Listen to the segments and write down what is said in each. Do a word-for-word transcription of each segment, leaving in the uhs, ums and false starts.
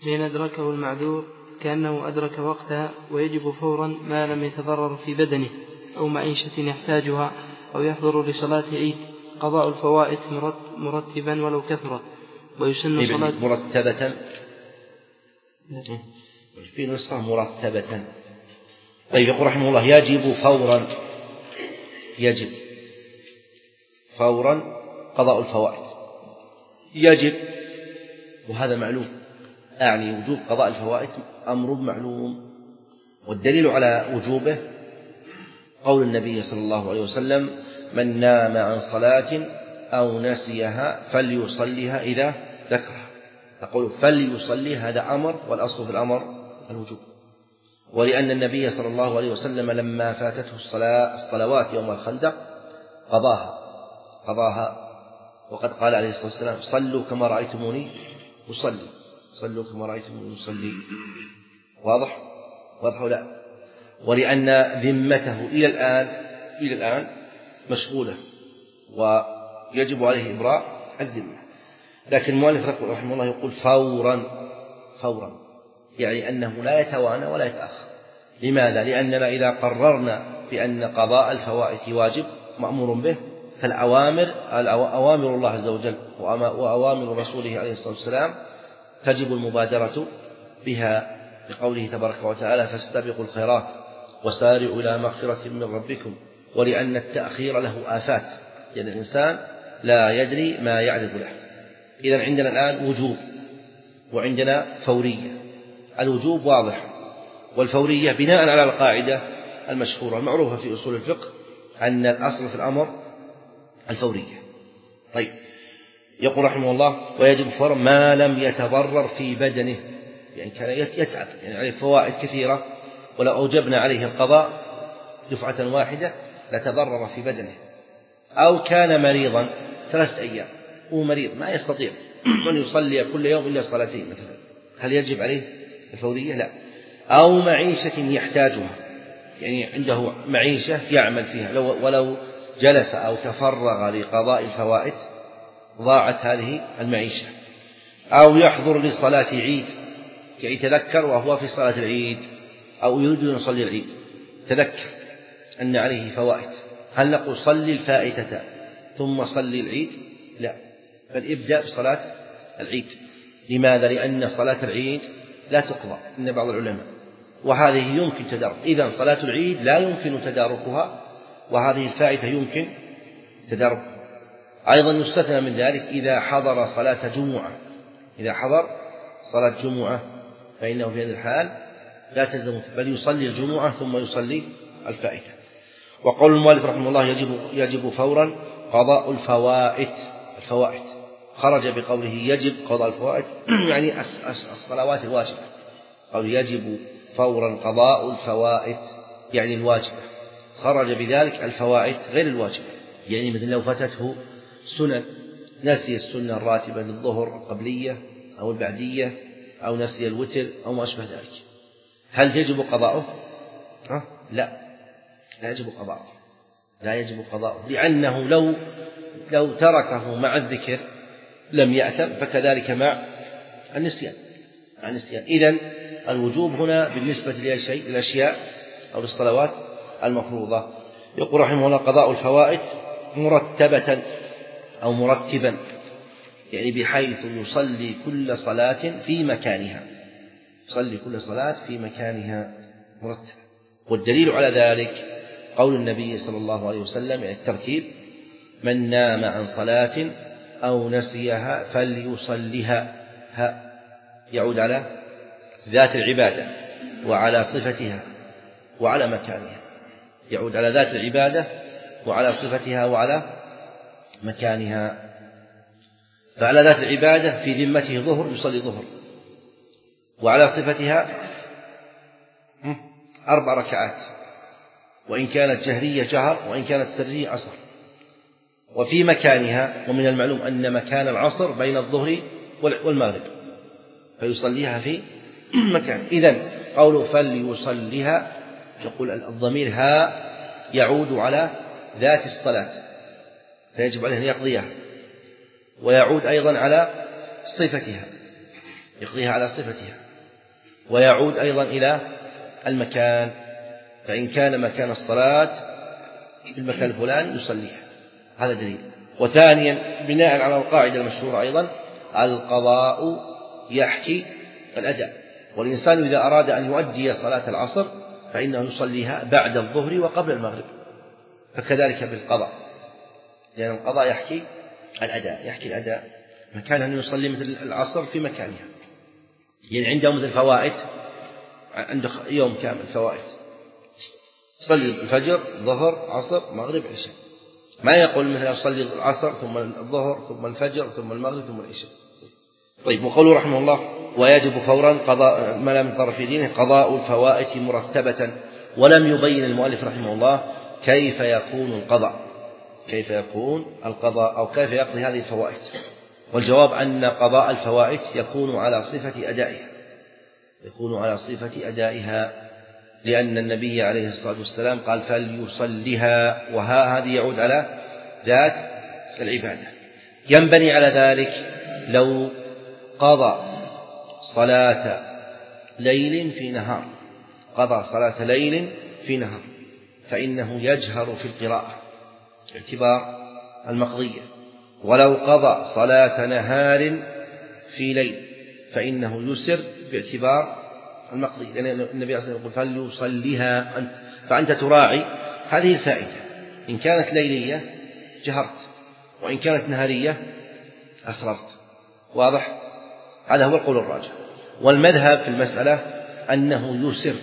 فإن أدركه المعذور كأنه أدرك وقتها ويجب فورا ما لم يتضرر في بدنه أو معيشة يحتاجها أو يحضر لصلاة عيد. قضاء الفوائت مرتبا ولو كثرت. ويسن صلاة مرتبة في نسخة مرتبة. طيب يقول رحمه الله يجب فورا، يجب فورا قضاء الفوائت، يجب، وهذا معلوم، أعني وجوب قضاء الفوائت أمر معلوم. والدليل على وجوبه قول النبي صلى الله عليه وسلم: من نام عن صلاة أو نسيها فليصليها إذا ذكرها. تقول فليصلي، هذا أمر، والأصل في الأمر الوجوب. ولأن النبي صلى الله عليه وسلم لما فاتته الصلاة الصلوات يوم الخندق قضاها قضاها وقد قال عليه الصلاة والسلام: صلوا كما رأيتموني أصلي صلوا كما رأيتموني أصلي. واضح واضح لا. ولأن ذمته إلى الآن إلى الآن مشغولة ويجب عليه إبراء الذمة. لكن المؤلف رحمه الله يقول فورا فورا، يعني أنه لا يتوانى ولا يتأخر. لماذا؟ لأننا إذا قررنا بأن قضاء الفوائت واجب مأمور به، فالأوامر أوامر الله عز وجل وأوامر رسوله عليه الصلاة والسلام تجب المبادرة بها، لقوله تبارك وتعالى: فاستبقوا الخيرات وسارعوا إلى مغفرة من ربكم. ولأن التأخير له آفات، يعني الإنسان لا يدري ما يعرض له. إذن عندنا الآن وجوب وعندنا فورية. الوجوب واضح، والفورية بناء على القاعدة المشهورة المعروفة في أصول الفقه أن الأصل في الأمر الفورية. طيب يقول رحمه الله: ويجب فور ما لم يتضرر في بدنه، يعني كان يتعب، يعني عليه فوائد كثيرة، ولو أوجبنا عليه القضاء دفعة واحدة لتضرر في بدنه. أو كان مريضا ثلاثة أيام، هو مريض ما يستطيع أن يصلي كل يوم إلا صلاتين مثلا، هل يجب عليه الفورية؟ لا. أو معيشة يحتاجها، يعني عنده معيشة يعمل فيها، لو ولو جلس أو تفرغ لقضاء الفوائت ضاعت هذه المعيشة. أو يحضر لصلاة عيد، يعني يتذكر وهو في صلاة العيد أو يريد أن يصلي العيد، تذكر أن عليه فوائت، هل نقول صلي الفائتة ثم صلي العيد؟ لا، بل ابدأ بصلاة العيد. لماذا؟ لأن صلاة العيد لا تقضى عند بعض العلماء، وهذه يمكن تدارك. إذن صلاة العيد لا يمكن تداركها، وهذه الفائتة يمكن تداركها. أيضا يستثنى من ذلك إذا حضر صلاة جمعة، إذا حضر صلاة جمعة فإنه في هذه الحال لا تلزم، بل يصلي الجمعة ثم يصلي الفائتة. وقول المؤلف رحمه الله يجب, يجب فورا قضاء الفوائت. الفوائت خرج بقوله يجب قضاء الفوائت يعني الصلوات الواجبة، قال يجب فورا قضاء الفوائت يعني الواجبة، خرج بذلك الفوائت غير الواجبة. يعني مثل لو فاتته سنن، نسي السنة الراتبة للظهر القبلية أو البعدية، أو نسي الوتر أو ما أشبه ذلك، هل يجب قضاؤه؟ ها؟ لا لا يجب قضاؤه لا يجب قضاؤه لأنه لو لو تركه مع الذكر لم يأثم، فكذلك مع النسيان النسيان إذن الوجوب هنا بالنسبة للأشياء أو للصلوات المفروضة. يقول رحمه الله قضاء الفوائت مرتبة أو مرتبا، يعني بحيث يصلي كل صلاة في مكانها، يصلي كل صلاة في مكانها مرتبة. والدليل على ذلك قول النبي صلى الله عليه وسلم، يعني الترتيب: من نام عن صلاة أو نسيها فليصلها. ها يعود على ذات العبادة وعلى صفتها وعلى مكانها، يعود على ذات العبادة وعلى صفتها وعلى مكانها. فعلى ذات العبادة في ذمته ظهر يصلي ظهر، وعلى صفتها أربع ركعات، وإن كانت جهرية جهر وإن كانت سرية عصر. وفي مكانها، ومن المعلوم أن مكان العصر بين الظهر والمغرب، فيصليها في مكان. إذن قوله فليصليها، يقول الضمير ها يعود على ذات الصلاة، فيجب عليه أن يقضيها، ويعود أيضا على صفتها، يقضيها على صفتها. ويعود أيضا إلى المكان، فإن كان مكان الصلاة في المكان الفلاني يصليها، هذا دليل. وثانيا بناء على القاعدة المشهورة أيضا القضاء يحكي الأداء، والإنسان إذا أراد أن يؤدي صلاة العصر فإنه يصليها بعد الظهر وقبل المغرب، فكذلك بالقضاء، لأن القضاء يحكي الأداء يحكي الأداء مكان أن يصلي مثل العصر في مكانها. يعني عنده مثل فوائد، عنده يوم كامل فوائد، يصلي الفجر ظهر عصر مغرب عشاء، ما يقول مثلا يصلي العصر ثم الظهر ثم الفجر ثم المغرب ثم العشاء. طيب، وقوله رحمه الله ويجب فورا قضاء ما لم يضر في دينه قضاء الفوائت مرتبة، ولم يبين المؤلف رحمه الله كيف يكون القضاء كيف يكون القضاء أو كيف يقضي هذه الفوائت. والجواب أن قضاء الفوائت يكون على صفة أدائها يكون على صفة أدائها لأن النبي عليه الصلاة والسلام قال فليصلها، وها هذه يعود على ذات العبادة. ينبني على ذلك لو قضى صلاة ليل في نهار قضى صلاة ليل في نهار فإنه يجهر في القراءة باعتبار المقضية، ولو قضى صلاة نهار في ليل فإنه يسر باعتبار المقضي، لأن يعني النبي صلى الله عليه وسلم يقول فليصليها أنت، فأنت تراعي هذه الفائدة. إن كانت ليلية جهرت، وإن كانت نهارية أسررت. واضح؟ هذا هو القول الراجح. والمذهب في المسألة أنه يسر،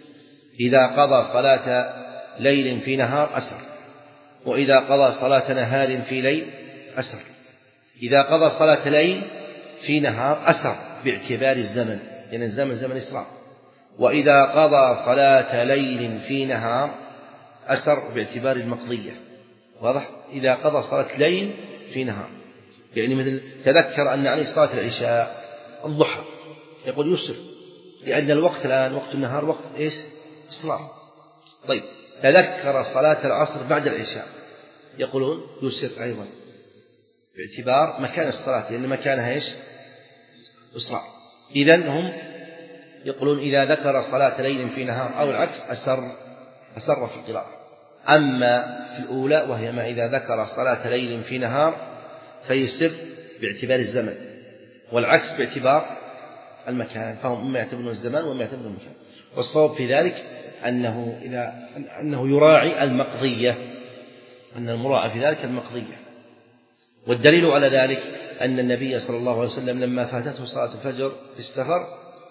إذا قضى صلاة ليل في نهار أسر، وإذا قضى صلاة نهار في ليل أسر. إذا قضى صلاة ليل في نهار أسر باعتبار الزمن، لأن يعني الزمن زمن إسراء. وإذا قضى صلاة ليل في نهار أسر باعتبار المقضية. واضح؟ إذا قضى صلاة ليل في نهار، يعني مثل تذكر أن عليه صلاة العشاء الضحى يقول يسر، لأن الوقت الآن وقت النهار وقت إيش؟ إسراء. طيب، تذكر صلاة العصر بعد العشاء يقولون يسر أيضا باعتبار مكان الصلاة، لأن مكانها إيش؟ إسراء. إذن هم يقولون إذا ذكر صلاة ليل في نهار أو العكس أسر أسر في القراءة. أما في الأولى وهي ما إذا ذكر صلاة ليل في نهار فيسر باعتبار الزمن، والعكس باعتبار المكان، فهم إما يعتبرون الزمان وإما يعتبرون المكان. والصواب في ذلك أنه إذا أنه يراعي المقضية، أن المراعى في ذلك المقضية. والدليل على ذلك أن النبي صلى الله عليه وسلم لما فاتته صلاة الفجر في السفر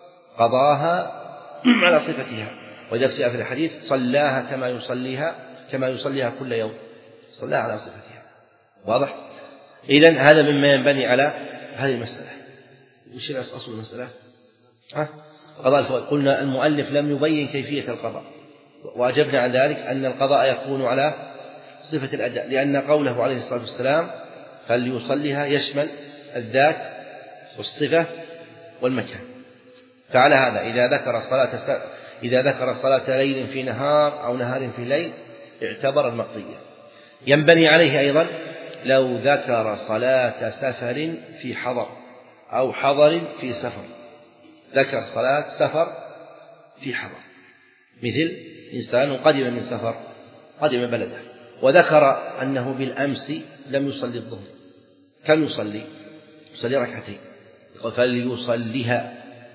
قضاها على صفتها، وإذا جاء في الحديث صلاها كما يصليها كما يصليها كل يوم، صلاها على صفتها. واضح؟ إذن هذا مما ينبني على هذه المسألة. وش أصل المسألة؟ ها؟ قضاء الفوائد. قلنا المؤلف لم يبين كيفية القضاء، وأجبنا عن ذلك أن القضاء يكون على صفة الأداء، لأن قوله عليه الصلاة والسلام فليصليها يشمل الذات والصفة والمكان. فعلى هذا إذا ذكر صلاة إذا ذكر صلاة ليل في نهار أو نهار في ليل اعتبر المقضية. ينبني عليه أيضا لو ذكر صلاة سفر في حضر أو حضر في سفر، ذكر صلاة سفر في حضر، مثل إنسان قدم من سفر قدم بلده وذكر أنه بالأمس لم يصلي الظهر، كم يصلي؟ يصلي ركعتين، فليصليها.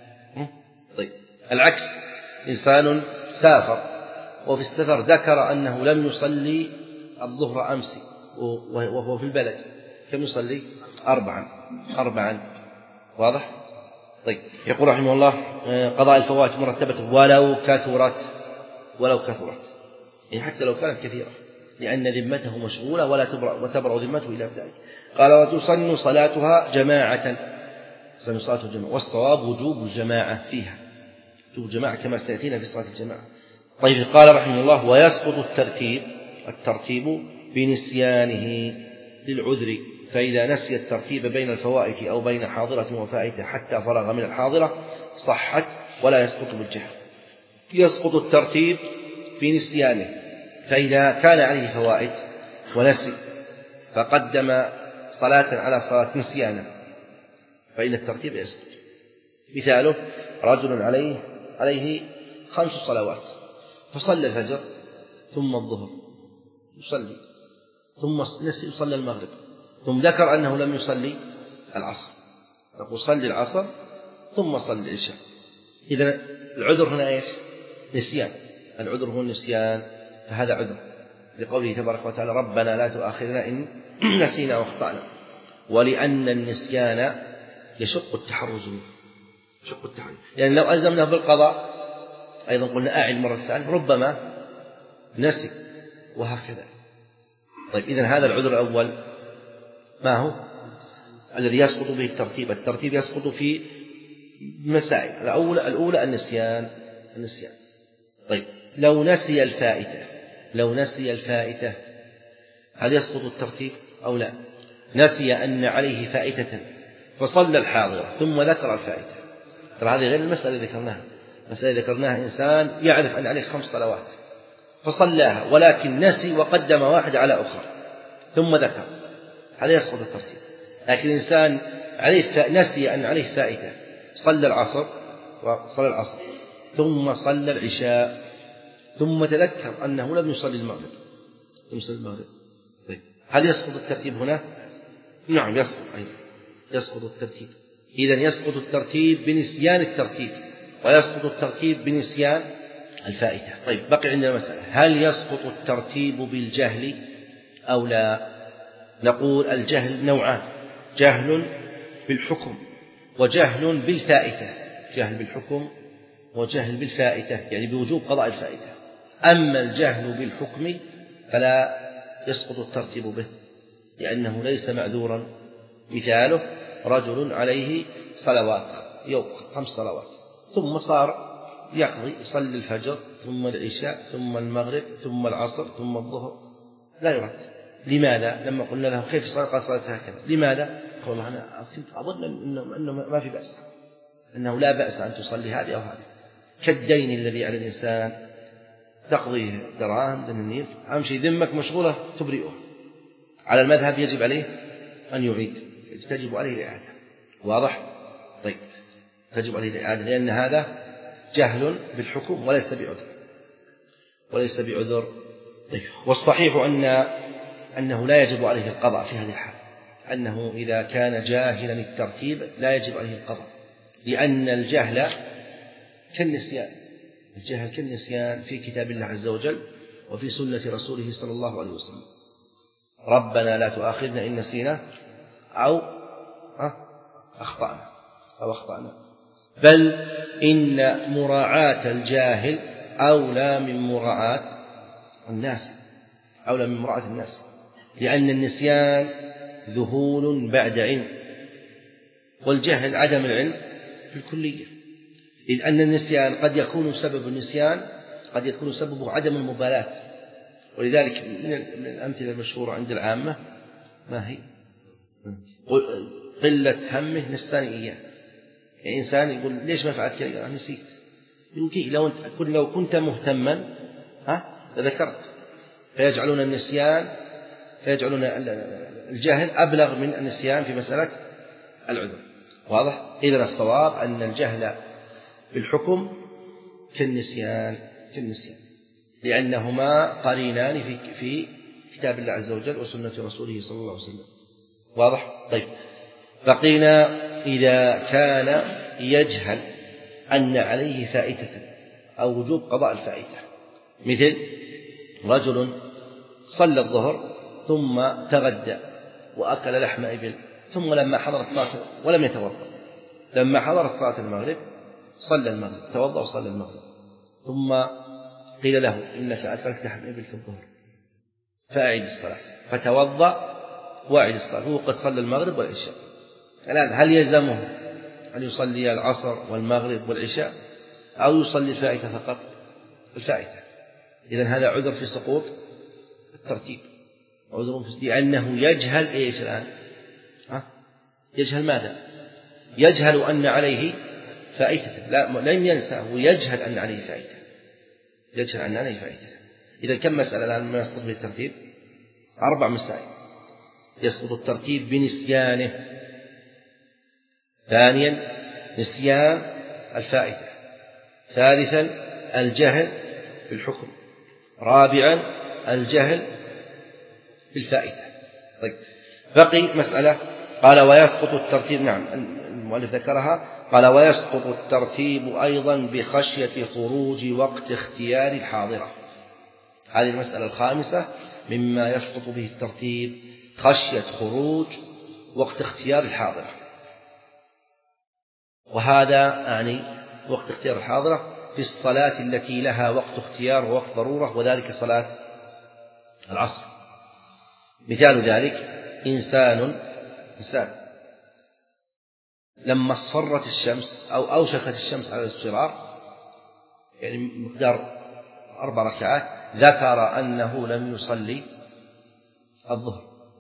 طيب، العكس، إنسان سافر وفي السفر ذكر أنه لم يصلي الظهر أمس وهو في البلد، كم يصلي؟ أربعا أربعا واضح؟ طيب، يقول رحمه الله قضاء الفوات مرتبة ولو كثرت ولو كثرت يعني حتى لو كانت كثيرة، لأن ذمته مشغولة ولا تبرأ ذمته إلى ذلك. قال وتصن صلاتها جماعة، تصن صلاة الجماعة، والصواب وجوب الجماعة فيها، وجوب الجماعة كما سيأتينا في صلاة الجماعة. طيب، قال رحمه الله ويسقط الترتيب الترتيب بنسيانه للعذر، فإذا نسي الترتيب بين الفوائت أو بين حاضرة وفائتة حتى فرغ من الحاضرة صحت ولا يسقط بالجهل. يسقط الترتيب بنسيانه، فإذا كان عليه فوائت ونسي فقدم صلاة على صلاة نسيانا فإن الترتيب يسقط، مثاله رجل عليه عليه خمس صلوات فصلى الفجر ثم الظهر يصلي ثم نسي يصلي المغرب ثم ذكر أنه لم يصلي العصر نقول صلي العصر ثم صلي العشاء. إذن العذر هنا إيش؟ نسيان. العذر هو النسيان، فهذا عذر لقوله تبارك وتعالى ربنا لا تؤاخذنا إن نسينا واخطأنا، ولأن النسيان يشق التحرز منه يشق التحرز يعني لو ألزمناه بالقضاء أيضا قلنا أعد مرة ثانية ربما نسي وهكذا. طيب إذن هذا العذر الأول ما هو؟ الذي يسقط به الترتيب. الترتيب يسقط في مسائل. الأولى الأولى النسيان النسيان طيب لو نسي الفائتة لو نسي الفائتة هل يسقط الترتيب أو لا؟ نسي أن عليه فائتة فصلى الحاضرة ثم ذكر الفائتة. ترى هذه غير المسألة اللي ذكرناها. المسألة ذكرناها إنسان يعرف أن عليه خمس صلوات فصلاها ولكن نسي وقدم واحد على أخرى ثم ذكر، هذا يسقط الترتيب. لكن إنسان عليه نسي أن عليه فائتة صلى العصر وصلى العصر ثم صلى العشاء ثم تذكر أنه لم يصلي المغرب لم يصلي المغرب طيب هل يسقط الترتيب هنا؟ نعم يسقط أيضا يسقط الترتيب. إذن يسقط الترتيب بنسيان الترتيب ويسقط الترتيب بنسيان الفائتة. طيب بقي عندنا مسألة هل يسقط الترتيب بالجهل أو لا؟ نقول الجهل نوعان، جهل بالحكم وجهل بالفائتة. جهل بالحكم وجهل بالفائتة يعني بوجوب قضاء الفائتة. أما الجهل بالحكم فلا يسقط الترتيب به لأنه ليس معذورا. مثاله رجل عليه صلوات يوم خمس صلوات ثم صار يقضي يصلي الفجر ثم العشاء ثم المغرب ثم العصر ثم الظهر لا يرد. لماذا؟ لما قلنا له كيف صلى قال صلاة هكذا. لماذا؟ قال أنا كنت أظن إنه, إنه ما في بأس أنه لا بأس أن تصلي هذه أو هذه. كالدين الذي على الإنسان تقضيه دراهم دنانير أهم شيء ذمك مشغولة تبرئه. على المذهب يجب عليه أن يعيد تجب عليه الإعادة. واضح؟ طيب تجب عليه الإعادة لأن هذا جهل بالحكم وليس بعذر وليس بعذر. طيب والصحيح أن أنه لا يجب عليه القضاء في هذه الحال، أنه إذا كان جاهلا الترتيب لا يجب عليه القضاء لأن الجهل كالنسيان. الجهل كالنسيان في كتاب الله عز وجل وفي سنة رسوله صلى الله عليه وسلم. ربنا لا تؤاخذنا إن نسينا أو أخطأنا أو أخطأنا بل إن مراعاة الجاهل أولى من مراعاة الناس أولى من مراعاة الناس لأن النسيان ذهول بعد علم والجهل عدم العلم في الكلية. إذ أن النسيان قد يكون سبب النسيان قد يكون سببه عدم المبالاة. ولذلك من الأمثلة المشهورة عند العامة ما هي قلة همه نساني إياه. يعني إنسان يقول ليش ما فعلت كذا؟ أنا نسيت. يقول كي لو أنت لو كنت مهتما ها لذكرت. فيجعلون النسيان فيجعلون الجهل أبلغ من النسيان في مسألة العذر. واضح؟ إذن الصواب أن الجهل بالحكم كالنسيان كالنسيان لأنهما قرينان في في كتاب الله عز وجل وسنة رسوله صلى الله عليه وسلم. واضح؟ طيب بقينا إذا كان يجهل أن عليه فائتة أو وجوب قضاء الفائتة. مثل رجل صلى الظهر ثم تغدى وأكل لحم إبل ثم لما حضرت صلاة ولم يتوضأ لما حضرت صلاة المغرب صلى المغرب توضأ وصلى المغرب ثم قيل له إنك أكلت لحم إبل في الظهر فأعيد الصلاة فتوضأ وأعيد الصلاة. هو قد صلى المغرب والعشاء. الآن هل يلزمه أن يصلي العصر والمغرب والعشاء أو يصلي الفائتة فقط؟ الفائتة. إذن هذا عذر في سقوط الترتيب عذر في لأنه يجهل إيش الآن؟ ها؟ يجهل ماذا؟ يجهل أن عليه فائتة لا لم ينسى هو يجهل أن عليه فائتة يجهل أن عليه فائتة. إذا كم مسألة الآن ما يسقط بالترتيب؟ أربع مسائل. يسقط الترتيب بنسيانه. ثانيا نسيان الفائدة. ثالثا الجهل بالحكم. رابعا الجهل بالفائدة. طيب بقي مسألة، قال ويسقط الترتيب، نعم المؤلف ذكرها، قال ويسقط الترتيب أيضا بخشية خروج وقت اختيار الحاضرة. هذه المسألة الخامسة مما يسقط به الترتيب خشية خروج وقت اختيار الحاضرة. وهذا يعني وقت اختيار الحاضرة في الصلاة التي لها وقت اختيار ووقت ضرورة، وذلك صلاة العصر. مثال ذلك إنسان إنسان لما اصفرت الشمس أو أوشكت الشمس على الاصفرار، يعني مقدار أربع ركعات، ذكر أنه لم يصلي الظهر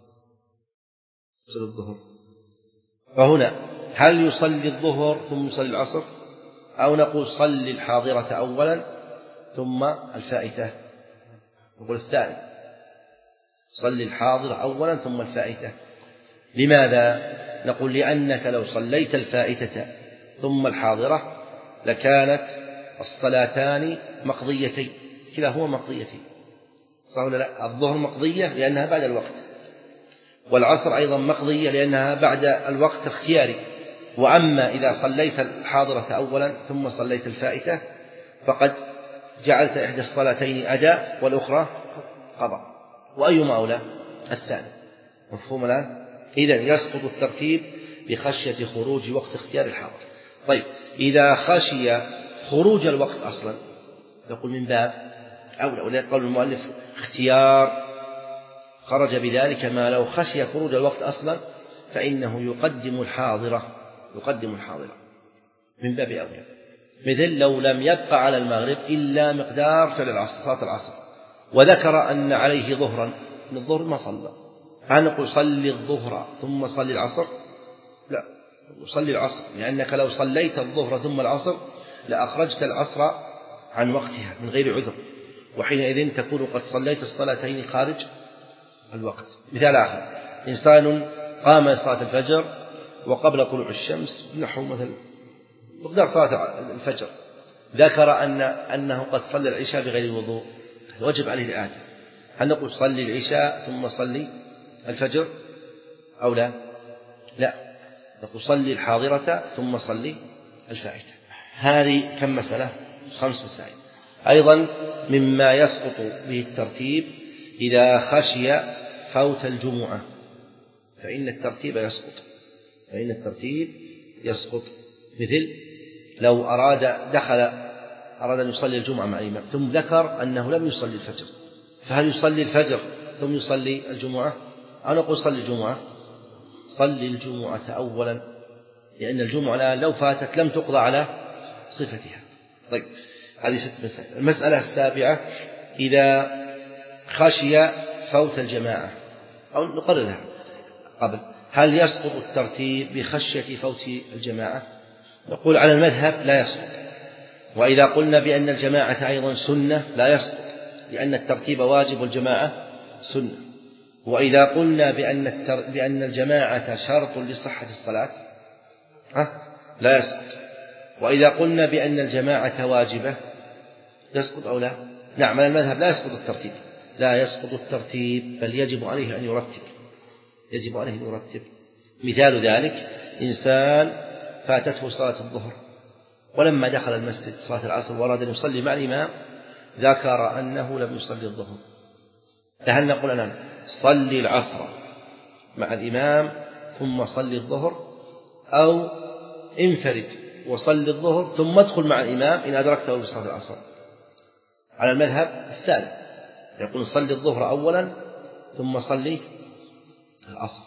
يصلي الظهر فهنا هل يصلي الظهر ثم يصلي العصر، أو نقول صلي الحاضرة أولا ثم الفائتة؟ نقول الثاني، صلي الحاضرة أولا ثم الفائتة. لماذا؟ نقول لأنك لو صليت الفائتة ثم الحاضرة لكانت الصلاتان مقضيتين، كلاهما مقضيتين، صح ولا لا؟ الظهر مقضية لأنها بعد الوقت، والعصر أيضا مقضية لأنها بعد الوقت اختياري. وأما إذا صليت الحاضرة أولا ثم صليت الفائتة فقد جعلت إحدى الصلاتين أداء والأخرى قضاء، وأيما أولى؟ الثاني. مفهوم الآن؟ إذن يسقط الترتيب بخشية خروج وقت اختيار الحاضر. طيب إذا خشي خروج الوقت أصلا يقول من باب أولى، ولذلك قول المؤلف اختيار خرج بذلك ما لو خشي خروج الوقت أصلا فإنه يقدم الحاضرة يقدم الحاضرة من باب أولى. مثل لو لم يبقى على المغرب إلا مقدار فعل العصر صلاة العصر وذكر أن عليه ظهرا، من الظهر ما صلى، هل نقول صلي الظهر ثم صلي العصر؟ لا، صلي العصر، لأنك لو صليت الظهر ثم العصر لأخرجت العصر عن وقتها من غير عذر، وحينئذ تكون قد صليت الصلاتين خارج الوقت. مثال آخر، إنسان قام صلاة الفجر وقبل طلوع الشمس نحو مثل مقدار صلاة الفجر ذكر أن أنه قد صلى العشاء بغير وضوء، وجب عليه الإعادة. هل نقول صلي العشاء ثم صلي الفجر أو لا؟ لا، نقول صلي الحاضرة ثم صلي الفائتة. هذه كم مسألة؟ خمس مسائل. أيضا مما يسقط به الترتيب إذا خشي فوت الجمعة فإن الترتيب يسقط فإن الترتيب يسقط مثل لو أراد دخل أراد أن يصلي الجمعة مع الإمام ثم ذكر أنه لم يصلي الفجر، فهل يصلي الفجر ثم يصلي الجمعة؟ أو نقول صلي الجمعة صلي الجمعة أولا، لأن الجمعة لو فاتت لم تقضى على صفتها. طيب هذه ست مسائل. المسألة السابعة إذا خشي فوت الجماعة، أو نقررها قبل، هل يسقط الترتيب بخشية فوت الجماعة؟ نقول على المذهب لا يسقط، وإذا قلنا بأن الجماعة أيضا سنة لا يسقط، لأن الترتيب واجب والجماعة سنة. وإذا قلنا بأن, التر... بأن الجماعة شرط لصحة الصلاة ها؟ لا يسقط. وإذا قلنا بأن الجماعة واجبة يسقط أو لا؟ نعم، على المذهب لا يسقط الترتيب لا يسقط الترتيب بل يجب عليه أن يرتب يجب عليه أن يرتب. مثال ذلك إنسان فاتته صلاة الظهر ولما دخل المسجد صلاة العصر وأراد أن يصلي مع الإمام ذكر أنه لم يصلي الظهر، فهل نقول الآن صلي العصر مع الإمام ثم صلي الظهر، أو انفرد وصلي الظهر ثم ادخل مع الإمام إن أدركته بصلاة العصر؟ على المذهب الثالث، يقول صلي الظهر أولا ثم صلي العصر،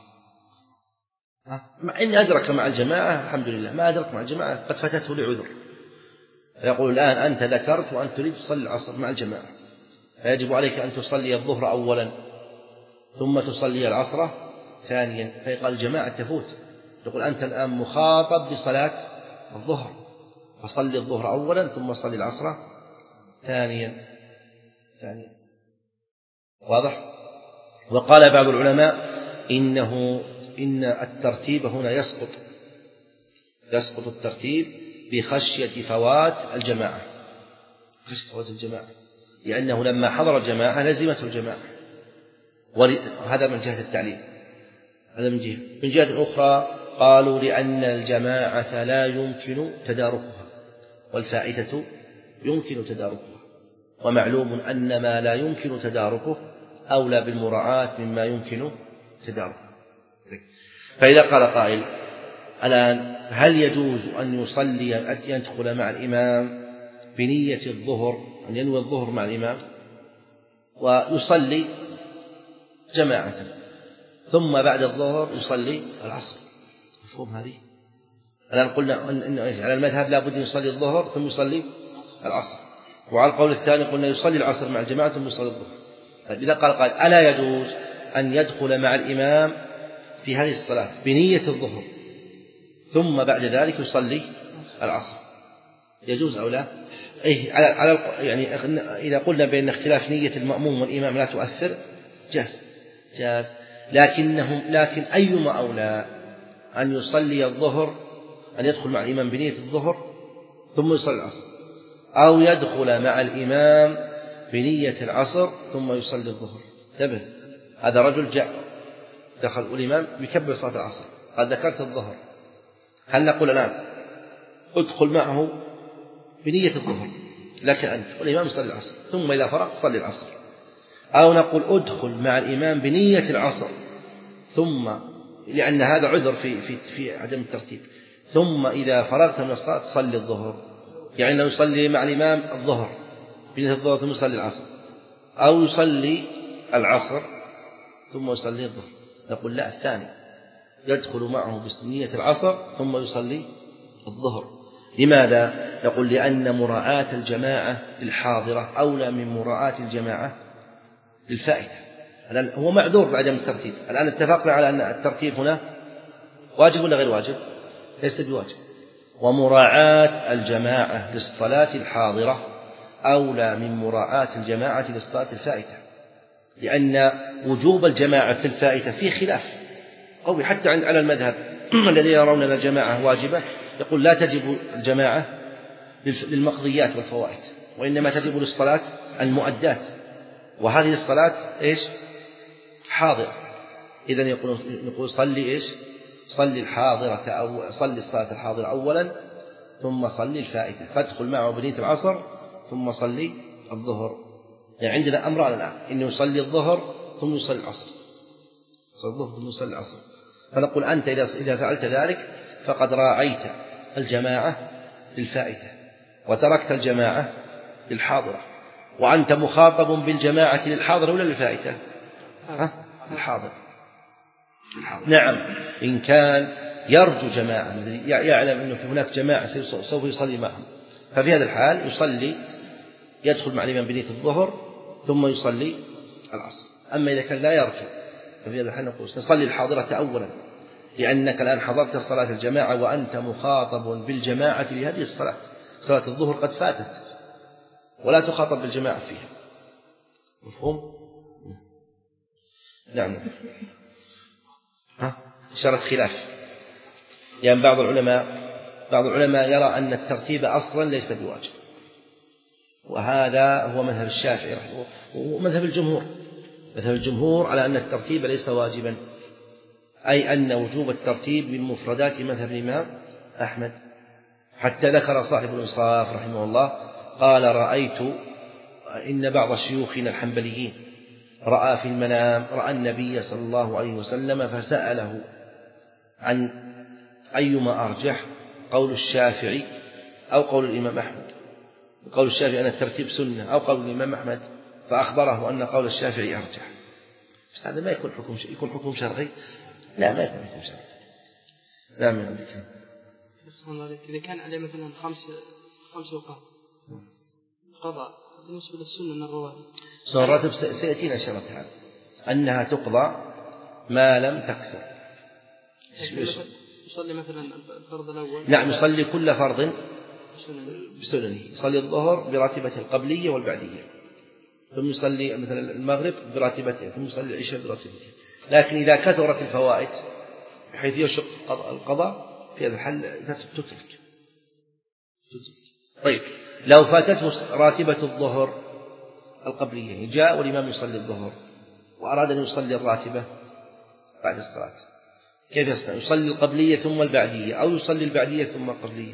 مع إن أدرك مع الجماعة الحمد لله، ما أدرك مع الجماعة قد فاتته لعذر، فيقول الآن أنت ذكرت وأنت تريد تصلي العصر مع الجماعة، فيجب عليك أن تصلي الظهر أولا ثم تصلي العصر ثانيا، فيقال الجماعة تفوت، تقول أنت الآن مخاطب بصلاة الظهر، فصلي الظهر أولا ثم صلي العصر ثانيا ثانيا واضح؟ وقال بعض العلماء إنه إن الترتيب هنا يسقط يسقط الترتيب بخشية فوات الجماعة، خشية فوات الجماعة، لأنه لما حضر الجماعة لزمته الجماعة، وهذا من جهة التعليم. هذا من جهة. من جهة أخرى قالوا لأن الجماعة لا يمكن تداركها والفائتة يمكن تداركها، ومعلوم أن ما لا يمكن تداركه أولى بالمراعاة مما يمكن تداركه. فإذا قال قائل الآن هل يجوز أن يصلي أن يدخل مع الإمام بنية الظهر، أن ينوي الظهر مع الإمام ويصلي جماعة ثم بعد الظهر يصلي العصر؟ مفهوم هذه؟ الآن قلنا أن على المذهب لا بد أن يصلي الظهر ثم يصلي العصر، وعلى القول الثاني قلنا يصلي العصر مع الجماعة ثم يصلي الظهر. إذا قال قائل ألا يجوز أن يدخل مع الإمام في هذه الصلاة بنية الظهر ثم بعد ذلك يصلي العصر، يجوز أو لا؟ أي على على يعني إذا قلنا بأن اختلاف نية المأموم والإمام لا تؤثر جاز جاز، لكنهم لكن أيما أولى أن يصلي الظهر، أن يدخل مع الإمام بنية الظهر ثم يصلي العصر، أو يدخل مع الإمام بنية العصر ثم يصلي الظهر؟ انتبه، هذا رجل جاء دخل والإمام يكبر صلاة العصر، قد ذكرت الظهر، هل نقول الآن ادخل معه بنية الظهر لك أنت والإمام يصلي العصر ثم إذا فرغت صلي العصر، أو نقول ادخل مع الإمام بنية العصر ثم لأن هذا عذر في في في عدم الترتيب، ثم إذا فرغت من الصلاة تصلي الظهر، يعني لو يصلي مع الإمام الظهر بنية الظهر ثم يصلي العصر، أو يصلي العصر ثم يصلي الظهر؟ نقول لا، الثاني يدخل معه بنية العصر ثم يصلي الظهر. لماذا؟ نقول لأن مراعاة الجماعة للحاضرة أولى من مراعاة الجماعة للفائتة. الآن هو معذور بعدم الترتيب، الآن اتفقنا على أن الترتيب هنا واجب ولا غير واجب؟ ليس بواجب، ومراعاة الجماعة للصلاة الحاضرة أولى من مراعاة الجماعة للصلاة الفائتة، لأن وجوب الجماعة في الفائتة فيه خلاف قوي حتى على المذهب الذين يرون أن الجماعة واجبة، يقول لا تجب الجماعة للمقضيات والفوائد، وإنما تجب للصلاة المؤدات، وهذه الصلاة إيش؟ حاضرة. إذن يقول نقول صلي إيش؟ صلي الحاضرة أو صلي الصلاة الحاضرة أولا ثم صلي الفائتة، فادخل معه بنية العصر ثم صلي الظهر. يعني عندنا أمران الآن، إنه يصلي الظهر ثم يصلي العصر، يصلي الظهر ثم يصلي العصر، فنقول أنت إذا فعلت ذلك فقد راعيت الجماعة للفائتة وتركت الجماعة للحاضرة، وأنت مخاطب بالجماعة للحاضرة ولا للفائتة؟ ها؟ الحاضر. نعم، إن كان يرجو جماعة، يعلم أنه هناك جماعة سوف يصلي معهم، ففي هذا الحال يصلي يدخل مع الإمام بنية الظهر ثم يصلي العصر. أما إذا كان لا يرجو ففي هذا الحال نقول نصلي الحاضرة أولا، لأنك الآن حضرت صلاة الجماعة وأنت مخاطب بالجماعة لهذه الصلاة، صلاة الظهر قد فاتت ولا تخاطب بالجماعة فيها. مفهوم؟ نعم. ها؟ إشارة خلاف، يعني بعض العلماء بعض العلماء يرى أن الترتيب أصلا ليس بواجب، وهذا هو مذهب الشافعي رحمه الله ومذهب الجمهور. مذهب الجمهور على أن الترتيب ليس واجبا، أي أن وجوب الترتيب من مفردات مذهب الإمام أحمد، حتى ذكر صاحب الإنصاف رحمه الله قال رأيت إن بعض شيوخنا الحنبليين رأى في المنام رأى النبي صلى الله عليه وسلم فسأله عن أيما أرجح، قول الشافعي أو قول الإمام أحمد، قول الشافعي أن الترتيب سنة أو قول الإمام أحمد، فأخبره أن قول الشافعي أرجح. بس هذا ما يكون حكم يكون حكم شرعي، لا ما يكون حكم شرعي. لا من ذلك. إذا كان عليه مثلا خمس خمس أوقات قضاء بالنسبة للسنة من الرواتب، سنة الراتب سيأتينا شرطها أنها تقضى ما لم تكثر. يصلي مثلا الفرض الأول، نعم يصلي كل فرض بسننه، يصلي الظهر براتبته القبلية والبعدية، ثم يصلي مثلا المغرب براتبته، ثم يصلي العشاء براتبته. لكن إذا كثرت الفوائد بحيث يشق القضاء في هذا الحل تترك. طيب لو فاتته راتبة الظهر القبلية، جاء والإمام يصلي الظهر وأراد أن يصلي الراتبة بعد الصلاة، كيف يصنع؟ يصلي القبلية ثم البعدية أو يصلي البعدية ثم القبلية؟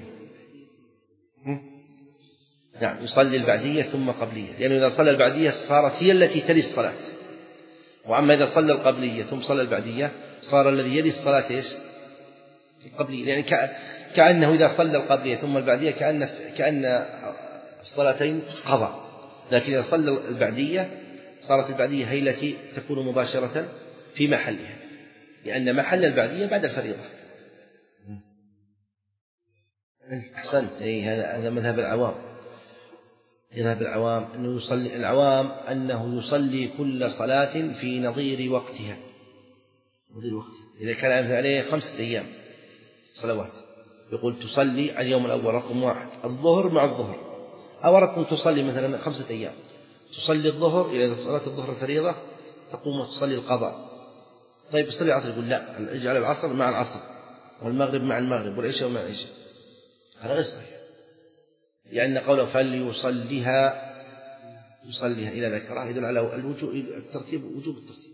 نعم يصلي البعدية ثم قبلية، لأنه إذا صلى البعدية صارت هي التي تلي الصلاة، وأما إذا صلى القبلية ثم صلى البعدية صار الذي يلي الصلاة إيش؟ القبلية، يعني كأنه إذا صلى القبلية ثم البعدية كأن كأن الصلاتين قضى، لكن إذا صلى البعدية صارت البعدية هي التي تكون مباشرة في محلها، لأن محل البعدية بعد الفريضة. أحسنت، أي هذا هذا مذهب العوام، مذهب العوام أنه يصلي العوام أنه يصلي كل صلاة في نظير وقتها، نظير وقتها. إذا كان عليه خمسة أيام صلوات يقول تصلي اليوم الأول رقم واحد الظهر مع الظهر، أو أردت أن تصلي مثلا خمسة أيام تصلي الظهر، إذا صلاة الظهر الفريضة تقوم وتصلي القضاء. طيب تصلي العصر، يقول لا، اجعل العصر مع العصر والمغرب مع المغرب والعشاء مع العشاء، هذا غير صحيح، لأن قوله فليصليها يصليها إذا ذكرها يدل على الوجوب الترتيب، وجوب الترتيب.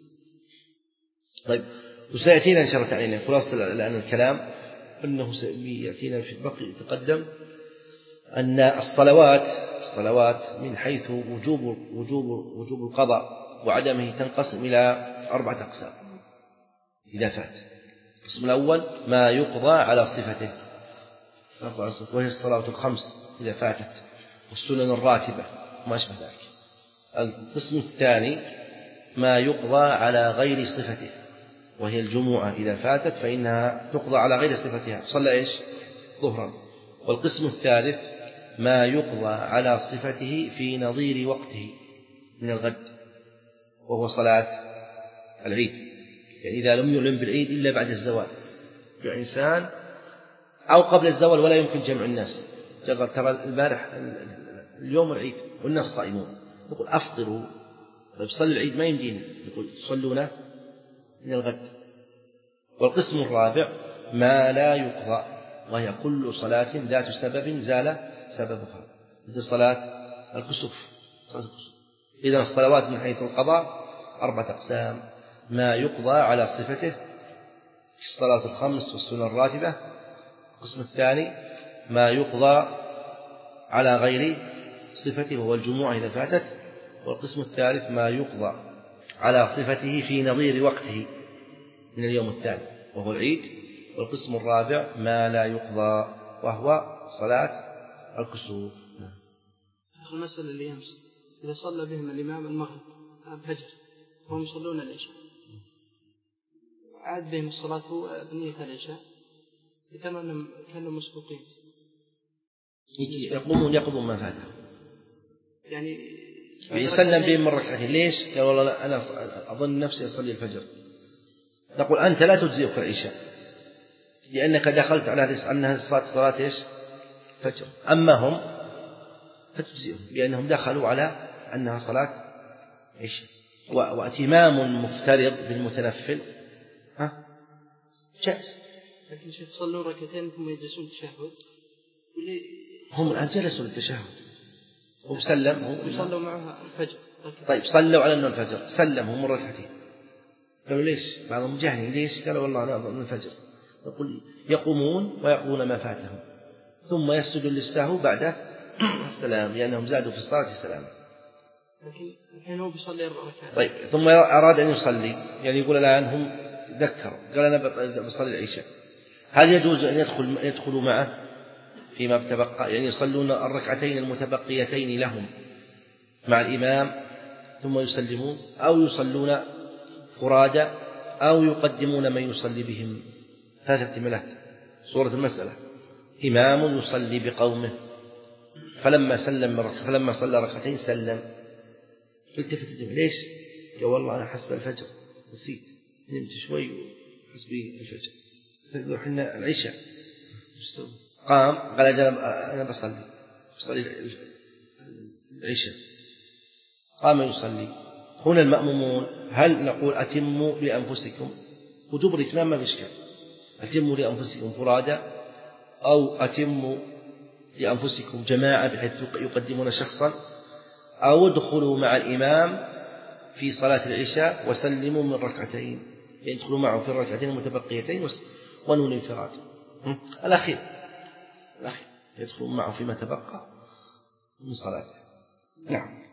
طيب وسيأتينا إن شاء الله تعالى خلاصة لأن الكلام أنه سيأتينا في البقي يتقدم أن الصلوات الصلوات من حيث وجوب وجوب وجوب القضاء وعدمه تنقسم إلى أربعة أقسام إذا فات. القسم الأول ما يقضى على صفته، وهي الصلاة الخمس إذا فاتت والسنن الراتبة وما أشبه ذلك. القسم الثاني ما يقضى على غير صفته، وهي الجمعة إذا فاتت فإنها تقضى على غير صفتها، صلى إيش؟ ظهرا. والقسم الثالث ما يقضى على صفته في نظير وقته من الغد، وهو صلاة العيد، يعني إذا لم يلم بالعيد إلا بعد الزوال بإنسان أو قبل الزوال ولا يمكن جمع الناس، ترى البارح اليوم العيد والناس صائمون، يقول أفطروا، طيب صلي العيد ما يمدينا، يقول تصلون من الغد. والقسم الرابع ما لا يقضى، وهي كل صلاة ذات سبب زال سببها، مثل صلاة الكسوف. إذا الصلوات من حيث القضاء أربعة أقسام: ما يقضى على صفته الصلاة الخمس والسنن الراتبة. القسم الثاني ما يقضى على غير صفته وهو الجمعة إذا فاتت. والقسم الثالث ما يقضى على صفته في نظير وقته من اليوم الثاني وهو العيد. والقسم الرابع ما لا يقضى وهو صلاة الكسوف. آخر مسألة اللي يمس إذا صلى بهم الإمام المغرب الفجر وهم يصلون العشاء، عاد بهم الصلاة هو بنية العشاء، كما أنهم كانوا مسبوقين يقومون يقضون ما فاتهم، يعني يسلم بهم من ركعتين. ليش؟ قال والله أنا أظن نفسي أصلي الفجر. نقول أنت لا تجزئك العشاء لأنك دخلت على أنها صلاة صلاة إيش؟ فجر. أما هم فتجزئهم لأنهم دخلوا على أنها صلاة عشاء. واتمام مفترض بالمتنفل ها جائز. لكن شيخ صلوا ركعتين ثم يجلسون التشهد، هم الآن جلسوا للتشهد وسلم هم يصلوا معها الفجر. طيب صلوا على أنه الفجر، سلم هم ركعتين. قالوا ليش؟ بعضهم جهني ليش؟ قالوا والله أنا أظن الفجر. يقول يقومون ويقضون ما فاتهم ثم يسجدون للسهو بعد السلام لأنهم زادوا في الصلاة السلام. لكن الحين هو بيصلي أربع ركعات. طيب ثم أراد أن يصلي، يعني يقول الآن هم ذكروا قال أنا بصلي العشاء، هل يجوز أن يدخل يدخلوا معه فيما تبقى، يعني يصلون الركعتين المتبقيتين لهم مع الإمام ثم يسلمون، أو يصلون فرادى، أو يقدمون من يصلي بهم؟ ثلاث احتمالات. صورة المسألة: إمام يصلي بقومه فلما سلم فلما صلى ركعتين سلم، التفت الجميع ليش؟ قال والله أنا حسب الفجر نسيت، نمت شوي وحسبي الفجر، تقول حنا العشاء. قام قال أنا بصلي بصلي العشاء، قام يصلي. هنا المأمومون هل نقول أتموا لأنفسكم؟ وجوب الإتمام ما بإشكال، أتموا لأنفسكم فرادى أو أتموا لأنفسكم جماعة بحيث يقدمون شخصا، أو ادخلوا مع الإمام في صلاة العشاء وسلموا من ركعتين، يدخلوا معه في الركعتين المتبقيتين ونوا الانفراد. الأخير الأخير يدخلون معه فيما تبقى من صلاته. نعم.